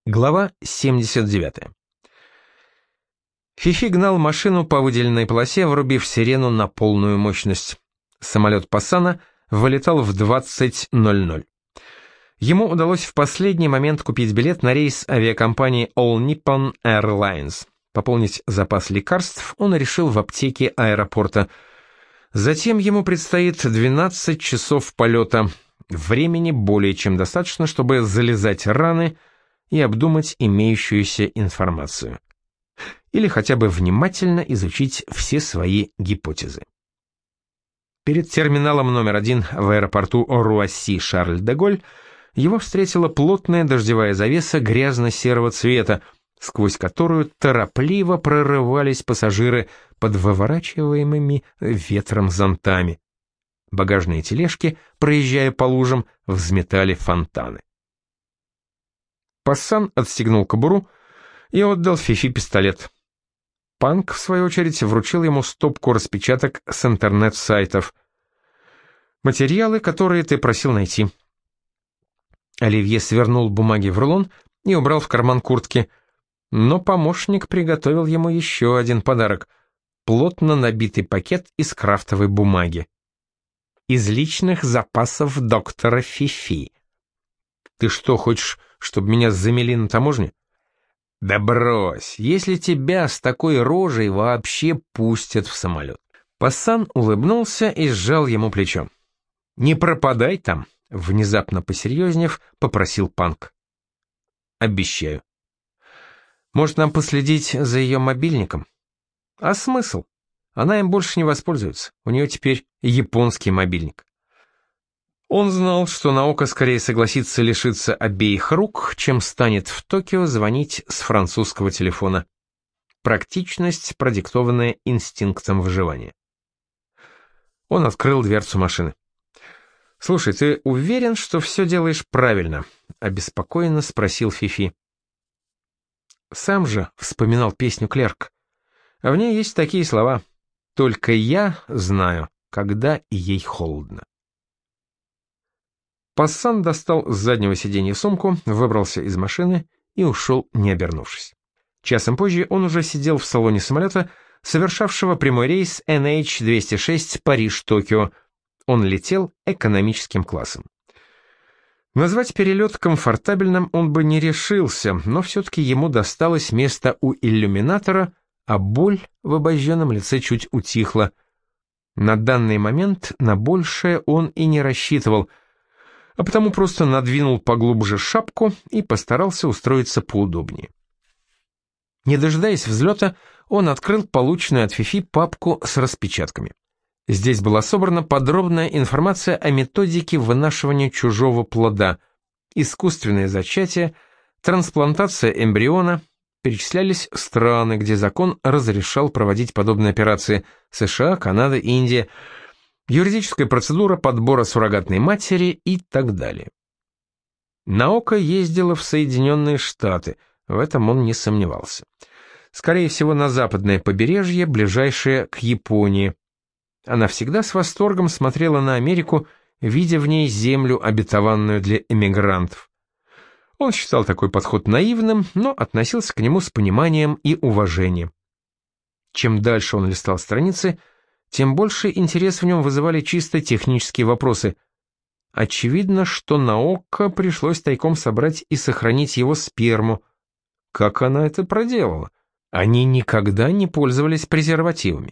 Глава 79. Фифи гнал машину по выделенной полосе, врубив сирену на полную мощность. Самолет Пассана вылетал в 20:00. Ему удалось в последний момент купить билет на рейс авиакомпании All Nippon Airlines. Пополнить запас лекарств он решил в аптеке аэропорта. Затем ему предстоит 12 часов полета. Времени более чем достаточно, чтобы залезать раны и обдумать имеющуюся информацию. Или хотя бы внимательно изучить все свои гипотезы. Перед терминалом номер 1 в аэропорту Руасси-Шарль-де-Голь его встретила плотная дождевая завеса грязно-серого цвета, сквозь которую торопливо прорывались пассажиры под выворачиваемыми ветром зонтами. Багажные тележки, проезжая по лужам, взметали фонтаны. Пассан отстегнул кобуру и отдал Фифи пистолет. Панк, в свою очередь, вручил ему стопку распечаток с интернет-сайтов. «Материалы, которые ты просил найти». Оливье свернул бумаги в рулон и убрал в карман куртки, но помощник приготовил ему еще один подарок — плотно набитый пакет из крафтовой бумаги. Из личных запасов доктора Фифи. «Ты что, хочешь, чтобы меня замели на таможне?» «Да брось, если тебя с такой рожей вообще пустят в самолет». Пассан улыбнулся и сжал ему плечо. «Не пропадай там», — внезапно посерьезнев, попросил Панк. «Обещаю». «Может, нам последить за ее мобильником?» «А смысл? Она им больше не воспользуется. У нее теперь японский мобильник». Он знал, что Наока скорее согласится лишиться обеих рук, чем станет в Токио звонить с французского телефона. Практичность, продиктованная инстинктом выживания. Он открыл дверцу машины. «Слушай, ты уверен, что все делаешь правильно?» — обеспокоенно спросил Фифи. Сам же вспоминал песню «Клерк». А в ней есть такие слова: «Только я знаю, когда ей холодно». Пассан достал с заднего сиденья сумку, выбрался из машины и ушел, не обернувшись. Часом позже он уже сидел в салоне самолета, совершавшего прямой рейс NH-206 Париж-Токио. Он летел экономическим классом. Назвать перелет комфортабельным он бы не решился, но все-таки ему досталось место у иллюминатора, а боль в обожженном лице чуть утихла. На данный момент на большее он и не рассчитывал, а потому просто надвинул поглубже шапку и постарался устроиться поудобнее. Не дожидаясь взлета, он открыл полученную от Фифи папку с распечатками. Здесь была собрана подробная информация о методике вынашивания чужого плода, искусственное зачатие, трансплантация эмбриона, перечислялись страны, где закон разрешал проводить подобные операции: США, Канада, Индия, юридическая процедура подбора суррогатной матери и так далее. Наока ездила в Соединенные Штаты, в этом он не сомневался. Скорее всего, на западное побережье, ближайшее к Японии. Она всегда с восторгом смотрела на Америку, видя в ней землю, обетованную для эмигрантов. Он считал такой подход наивным, но относился к нему с пониманием и уважением. Чем дальше он листал страницы, тем больше интерес в нем вызывали чисто технические вопросы. Очевидно, что Наока пришлось тайком собрать и сохранить его сперму. Как она это проделала? Они никогда не пользовались презервативами.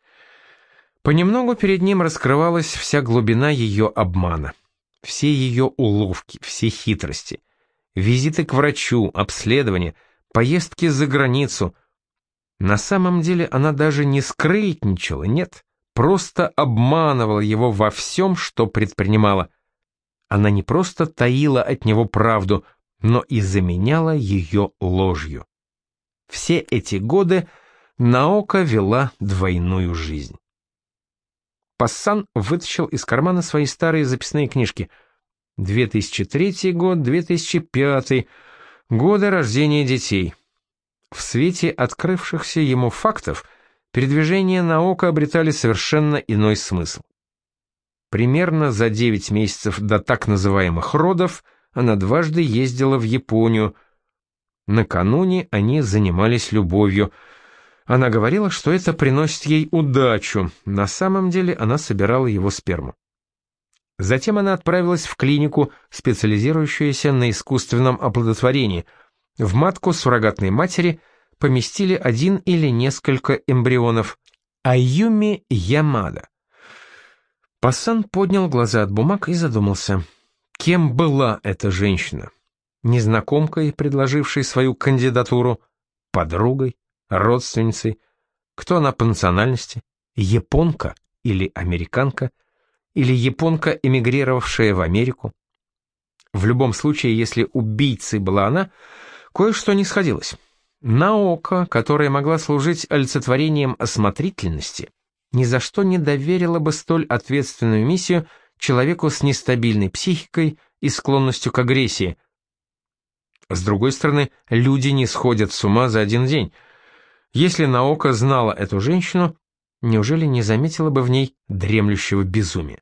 Понемногу перед ним раскрывалась вся глубина ее обмана. Все ее уловки, все хитрости. Визиты к врачу, обследования, поездки за границу. На самом деле она даже не скрытничала, нет, просто обманывала его во всем, что предпринимала. Она не просто таила от него правду, но и заменяла ее ложью. Все эти годы Наока вела двойную жизнь. Пассан вытащил из кармана свои старые записные книжки. 2003 год, 2005, годы рождения детей. В свете открывшихся ему фактов передвижения Наока обретали совершенно иной смысл. Примерно за 9 месяцев до так называемых родов она дважды ездила в Японию. Накануне они занимались любовью. Она говорила, что это приносит ей удачу. На самом деле она собирала его сперму. Затем она отправилась в клинику, специализирующуюся на искусственном оплодотворении. В матку суррогатной матери поместили один или несколько эмбрионов. Аюми Ямада. Пассан поднял глаза от бумаг и задумался. Кем была эта женщина? Незнакомкой, предложившей свою кандидатуру? Подругой? Родственницей? Кто она по национальности? Японка или американка? Или японка, эмигрировавшая в Америку? В любом случае, если убийцей была она, кое-что не сходилось. Наока, которая могла служить олицетворением осмотрительности, ни за что не доверила бы столь ответственную миссию человеку с нестабильной психикой и склонностью к агрессии. С другой стороны, люди не сходят с ума за один день. Если Наока знала эту женщину, неужели не заметила бы в ней дремлющего безумия?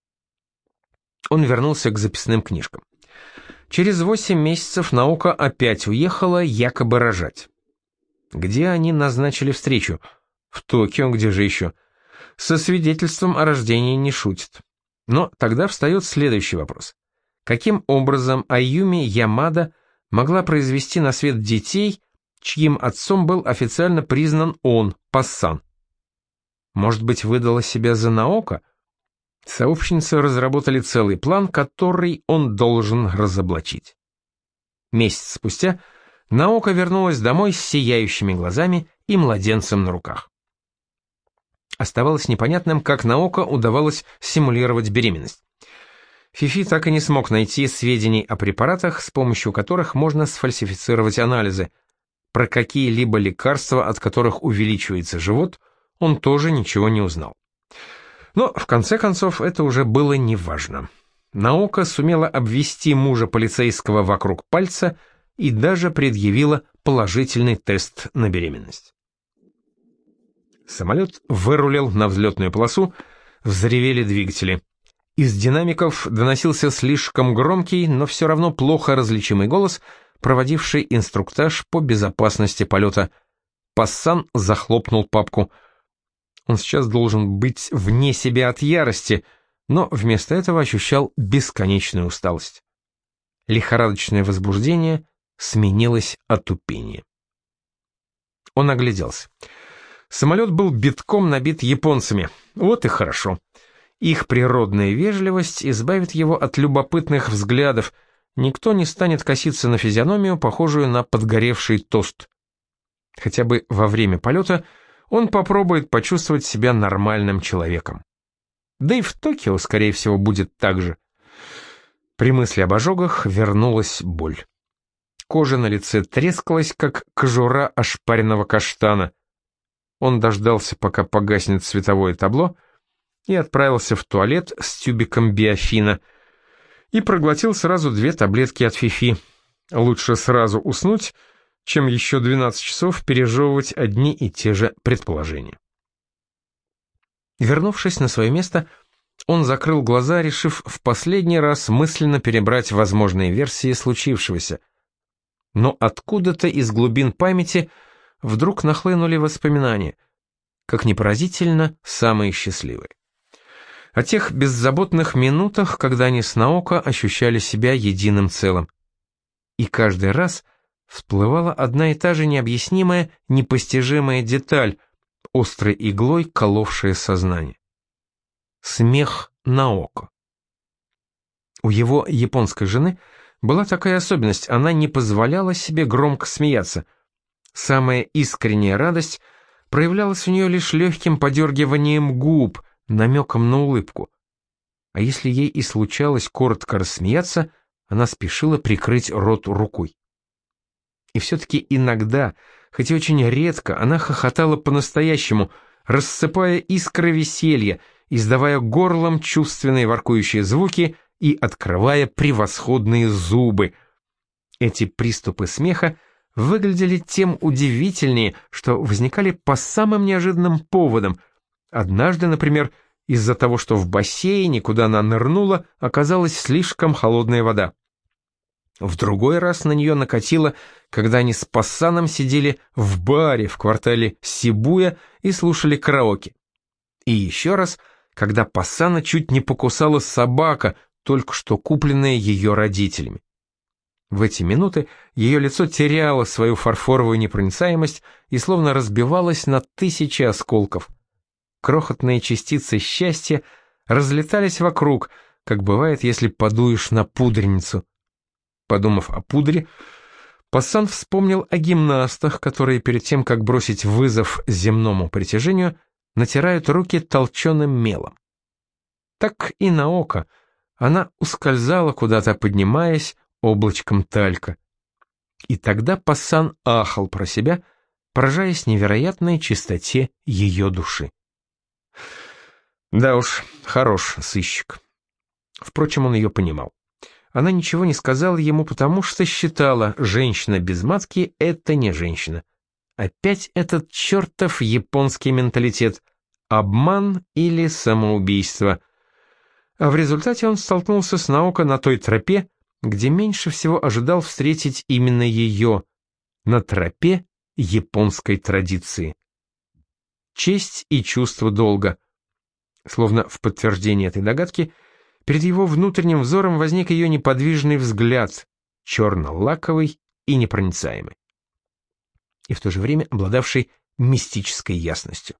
Он вернулся к записным книжкам. Через 8 месяцев Наока опять уехала, якобы рожать. Где они назначили встречу? В Токио, где же еще? Со свидетельством о рождении не шутят. Но тогда встает следующий вопрос. Каким образом Аюми Ямада могла произвести на свет детей, чьим отцом был официально признан он, Пассан? Может быть, выдала себя за Наока? Сообщницы разработали целый план, который он должен разоблачить. Месяц спустя Наока вернулась домой с сияющими глазами и младенцем на руках. Оставалось непонятным, как Наока удавалось симулировать беременность. Фифи так и не смог найти сведений о препаратах, с помощью которых можно сфальсифицировать анализы. Про какие-либо лекарства, от которых увеличивается живот, он тоже ничего не узнал. Но, в конце концов, это уже было неважно. Наока сумела обвести мужа полицейского вокруг пальца и даже предъявила положительный тест на беременность. Самолет вырулил на взлетную полосу, взревели двигатели. Из динамиков доносился слишком громкий, но все равно плохо различимый голос, проводивший инструктаж по безопасности полета. Пассан захлопнул папку. Он сейчас должен быть вне себя от ярости, но вместо этого ощущал бесконечную усталость. Лихорадочное возбуждение сменилось отупением. Он огляделся. Самолет был битком набит японцами. Вот и хорошо. Их природная вежливость избавит его от любопытных взглядов. Никто не станет коситься на физиономию, похожую на подгоревший тост. Хотя бы во время полета он попробует почувствовать себя нормальным человеком. Да и в Токио, скорее всего, будет так же. При мысли об ожогах вернулась боль. Кожа на лице трескалась, как кожура ошпаренного каштана. Он дождался, пока погаснет световое табло, и отправился в туалет с тюбиком биофина и проглотил сразу 2 таблетки от Фифи. Лучше сразу уснуть, чем еще 12 часов пережевывать одни и те же предположения. Вернувшись на свое место, он закрыл глаза, решив в последний раз мысленно перебрать возможные версии случившегося. Но откуда-то из глубин памяти вдруг нахлынули воспоминания, как ни поразительно, самые счастливые. О тех беззаботных минутах, когда они с Наока ощущали себя единым целым. И каждый раз всплывала одна и та же необъяснимая, непостижимая деталь, острой иглой коловшая сознание. Смех Наока. У его японской жены была такая особенность, она не позволяла себе громко смеяться. Самая искренняя радость проявлялась у нее лишь легким подергиванием губ, намеком на улыбку. А если ей и случалось коротко рассмеяться, она спешила прикрыть рот рукой. И все-таки иногда, хоть и очень редко, она хохотала по-настоящему, рассыпая искры веселья, издавая горлом чувственные воркующие звуки и открывая превосходные зубы. Эти приступы смеха выглядели тем удивительнее, что возникали по самым неожиданным поводам. Однажды, например, из-за того, что в бассейне, куда она нырнула, оказалась слишком холодная вода. В другой раз на нее накатило, когда они с Пассаном сидели в баре в квартале Сибуя и слушали караоке. И еще раз, когда Пассана чуть не покусала собака, только что купленная ее родителями. В эти минуты ее лицо теряло свою фарфоровую непроницаемость и словно разбивалось на тысячи осколков. Крохотные частицы счастья разлетались вокруг, как бывает, если подуешь на пудреницу. Подумав о пудре, Пассан вспомнил о гимнастах, которые перед тем, как бросить вызов земному притяжению, натирают руки толченым мелом. Так и Наока, она ускользала куда-то, поднимаясь облачком талька. И тогда Пассан ахал про себя, поражаясь невероятной чистоте ее души. Да уж, хорош сыщик. Впрочем, он ее понимал. Она ничего не сказала ему, потому что считала, женщина без матки — это не женщина. Опять этот чертов японский менталитет. Обман или самоубийство. А в результате он столкнулся с Наока на той тропе, где меньше всего ожидал встретить именно ее, на тропе японской традиции. Честь и чувство долга. Словно в подтверждение этой догадки, перед его внутренним взором возник ее неподвижный взгляд, черно-лаковый и непроницаемый, и в то же время обладавший мистической ясностью.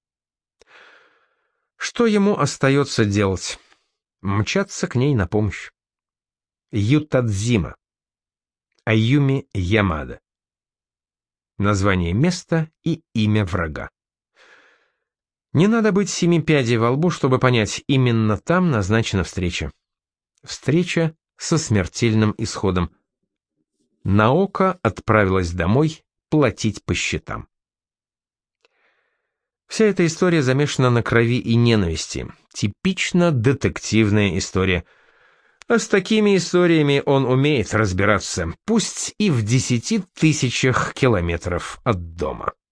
Что ему остается делать? Мчаться к ней на помощь. Ютадзима. Аюми Ямада. Название места и имя врага. Не надо быть семи пядей во лбу, чтобы понять, именно там назначена встреча. Встреча со смертельным исходом. Наока отправилась домой платить по счетам. Вся эта история замешана на крови и ненависти. Типично детективная история. А с такими историями он умеет разбираться, пусть и в 10 000 километров от дома.